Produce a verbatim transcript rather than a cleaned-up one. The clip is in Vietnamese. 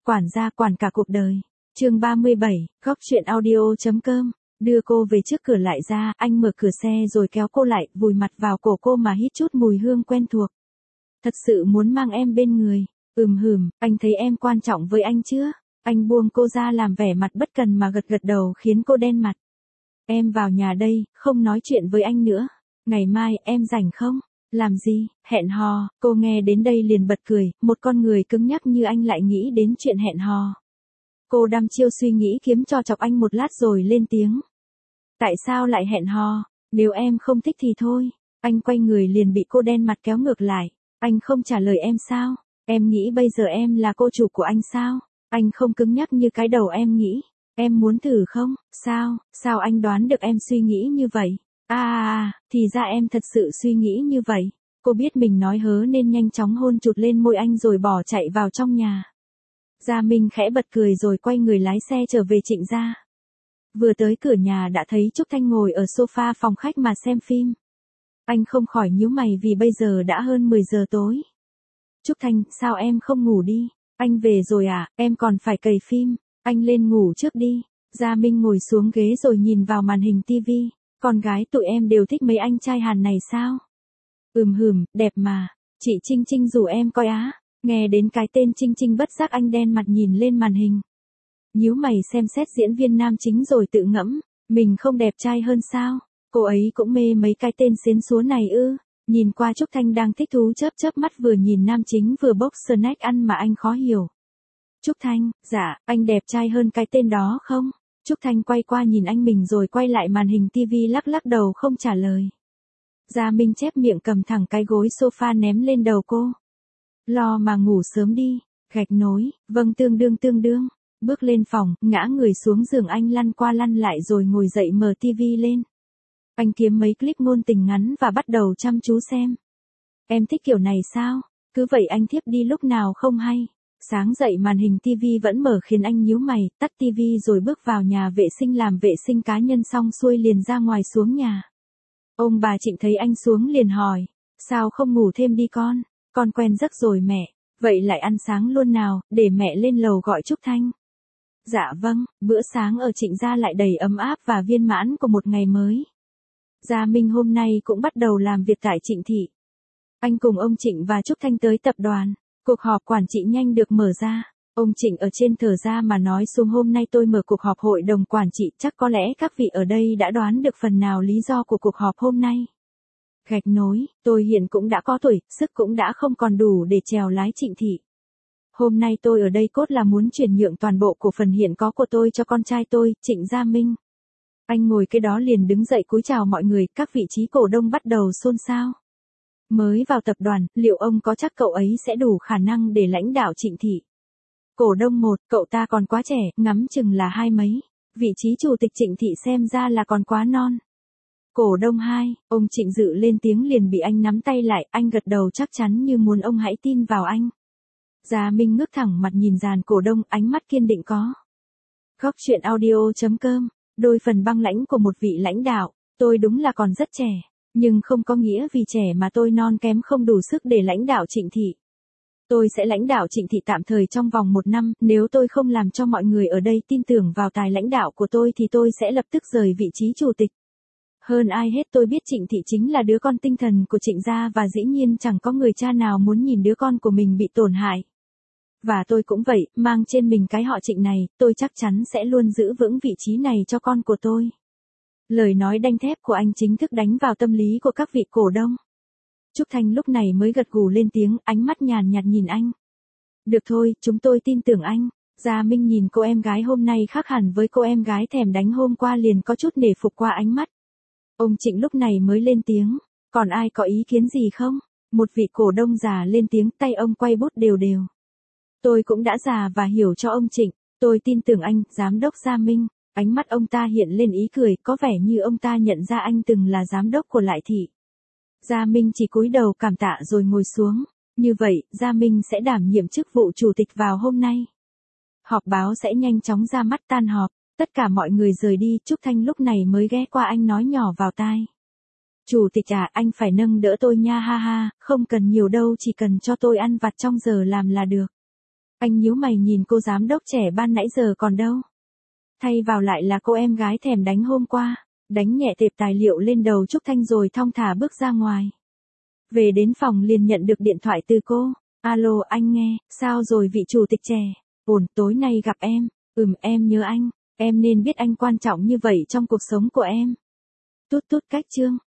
Quản gia quản cả cuộc đời. Chương ba mươi bảy, góc truyện audio.com. Đưa cô về trước cửa lại ra, anh mở cửa xe rồi kéo cô lại, vùi mặt vào cổ cô mà hít chút mùi hương quen thuộc. Thật sự muốn mang em bên người. Ừm hừm, anh thấy em quan trọng với anh chưa? Anh buông cô ra làm vẻ mặt bất cần mà gật gật đầu khiến cô đen mặt. Em vào nhà đây, không nói chuyện với anh nữa. Ngày mai, em rảnh không? Làm gì? Hẹn hò. Cô nghe đến đây liền bật cười, một con người cứng nhắc như anh lại nghĩ đến chuyện hẹn hò. Cô đăm chiêu suy nghĩ kiếm trò chọc anh một lát rồi lên tiếng. Tại sao lại hẹn hò? Nếu em không thích thì thôi. Anh quay người liền bị cô đen mặt kéo ngược lại. Anh không trả lời em sao? Em nghĩ bây giờ em là cô chủ của anh sao? Anh không cứng nhắc như cái đầu em nghĩ. Em muốn thử không? Sao? Sao anh đoán được em suy nghĩ như vậy? À, à, à, thì ra em thật sự suy nghĩ như vậy. Cô biết mình nói hớ nên nhanh chóng hôn chụt lên môi anh rồi bỏ chạy vào trong nhà. Gia Minh khẽ bật cười rồi quay người lái xe trở về Trịnh gia. Vừa tới cửa nhà đã thấy Trúc Thanh ngồi ở sofa phòng khách mà xem phim. Anh không khỏi nhíu mày vì bây giờ đã hơn mười giờ tối. Trúc Thanh, sao em không ngủ đi? Anh về rồi à, em còn phải cày phim. Anh lên ngủ trước đi. Gia Minh ngồi xuống ghế rồi nhìn vào màn hình tivi. Con gái tụi em đều thích mấy anh trai Hàn này sao? Ừm hừm, đẹp mà. Chị Trinh Trinh rủ em coi á. Nghe đến cái tên Trinh Trinh bất giác anh đen mặt nhìn lên màn hình. Nhíu mày xem xét diễn viên nam chính rồi tự ngẫm. Mình không đẹp trai hơn sao? Cô ấy cũng mê mấy cái tên xến xúa này ư. Nhìn qua Trúc Thanh đang thích thú chớp chớp mắt vừa nhìn nam chính vừa bốc snack ăn mà anh khó hiểu. Trúc Thanh, dạ, anh đẹp trai hơn cái tên đó không? Trúc Thanh quay qua nhìn anh mình rồi quay lại màn hình tivi lắc lắc đầu không trả lời. Gia Minh chép miệng cầm thẳng cái gối sofa ném lên đầu cô. Lo mà ngủ sớm đi, gạch nối, vâng tương đương tương đương. Bước lên phòng, ngã người xuống giường anh lăn qua lăn lại rồi ngồi dậy mở tivi lên. Anh kiếm mấy clip ngôn tình ngắn và bắt đầu chăm chú xem. Em thích kiểu này sao? Cứ vậy anh thiếp đi lúc nào không hay. Sáng dậy màn hình tivi vẫn mở khiến anh nhíu mày, tắt tivi rồi bước vào nhà vệ sinh làm vệ sinh cá nhân xong xuôi liền ra ngoài xuống nhà. Ông bà Trịnh thấy anh xuống liền hỏi, sao không ngủ thêm đi con, con quen giấc rồi mẹ, vậy lại ăn sáng luôn nào, để mẹ lên lầu gọi Trúc Thanh. Dạ vâng, bữa sáng ở Trịnh gia lại đầy ấm áp và viên mãn của một ngày mới. Gia Minh hôm nay cũng bắt đầu làm việc tại Trịnh thị. Anh cùng ông Trịnh và Trúc Thanh tới tập đoàn. Cuộc họp quản trị nhanh được mở ra. Ông Trịnh ở trên thở ra mà nói xuống hôm nay tôi mở cuộc họp hội đồng quản trị, chắc có lẽ các vị ở đây đã đoán được phần nào lý do của cuộc họp hôm nay. Gạch nối, tôi hiện cũng đã có tuổi, sức cũng đã không còn đủ để chèo lái Trịnh thị. Hôm nay tôi ở đây cốt là muốn chuyển nhượng toàn bộ cổ phần hiện có của tôi cho con trai tôi, Trịnh Gia Minh. Anh ngồi cái đó liền đứng dậy cúi chào mọi người, các vị trí cổ đông bắt đầu xôn xao. Mới vào tập đoàn, liệu ông có chắc cậu ấy sẽ đủ khả năng để lãnh đạo Trịnh thị? Cổ đông một, cậu ta còn quá trẻ, ngắm chừng là hai mấy. Vị trí chủ tịch Trịnh thị xem ra là còn quá non. Cổ đông hai, ông Trịnh Dự lên tiếng liền bị anh nắm tay lại, anh gật đầu chắc chắn như muốn ông hãy tin vào anh. Gia Minh ngước thẳng mặt nhìn dàn cổ đông, ánh mắt kiên định có. Góc truyện audio.com, đôi phần băng lãnh của một vị lãnh đạo, tôi đúng là còn rất trẻ. Nhưng không có nghĩa vì trẻ mà tôi non kém không đủ sức để lãnh đạo Trịnh thị. Tôi sẽ lãnh đạo Trịnh thị tạm thời trong vòng một năm, nếu tôi không làm cho mọi người ở đây tin tưởng vào tài lãnh đạo của tôi thì tôi sẽ lập tức rời vị trí chủ tịch. Hơn ai hết tôi biết Trịnh thị chính là đứa con tinh thần của Trịnh gia và dĩ nhiên chẳng có người cha nào muốn nhìn đứa con của mình bị tổn hại. Và tôi cũng vậy, mang trên mình cái họ Trịnh này, tôi chắc chắn sẽ luôn giữ vững vị trí này cho con của tôi. Lời nói đanh thép của anh chính thức đánh vào tâm lý của các vị cổ đông. Trúc Thanh lúc này mới gật gù lên tiếng, ánh mắt nhàn nhạt nhìn anh. Được thôi, chúng tôi tin tưởng anh. Gia Minh nhìn cô em gái hôm nay khác hẳn với cô em gái thèm đánh hôm qua liền có chút nể phục qua ánh mắt. Ông Trịnh lúc này mới lên tiếng, còn ai có ý kiến gì không? Một vị cổ đông già lên tiếng, tay ông quay bút đều đều. Tôi cũng đã già và hiểu cho ông Trịnh, tôi tin tưởng anh, giám đốc Gia Minh. Ánh mắt ông ta hiện lên ý cười, có vẻ như ông ta nhận ra anh từng là giám đốc của Lại thị. Gia Minh chỉ cúi đầu cảm tạ rồi ngồi xuống. Như vậy, Gia Minh sẽ đảm nhiệm chức vụ chủ tịch vào hôm nay. Họp báo sẽ nhanh chóng ra mắt tan họp. Tất cả mọi người rời đi, Trúc Thanh lúc này mới ghé qua anh nói nhỏ vào tai. Chủ tịch à, anh phải nâng đỡ tôi nha ha ha, không cần nhiều đâu, chỉ cần cho tôi ăn vặt trong giờ làm là được. Anh nhíu mày nhìn cô giám đốc trẻ ban nãy giờ còn đâu. Thay vào lại là cô em gái thèm đánh hôm qua, đánh nhẹ tệp tài liệu lên đầu Trúc Thanh rồi thong thả bước ra ngoài. Về đến phòng liền nhận được điện thoại từ cô. Alo anh nghe, sao rồi vị chủ tịch trẻ? Ổn, tối nay gặp em. Ừm em nhớ anh, em nên biết anh quan trọng như vậy trong cuộc sống của em. Tút tút cách chương.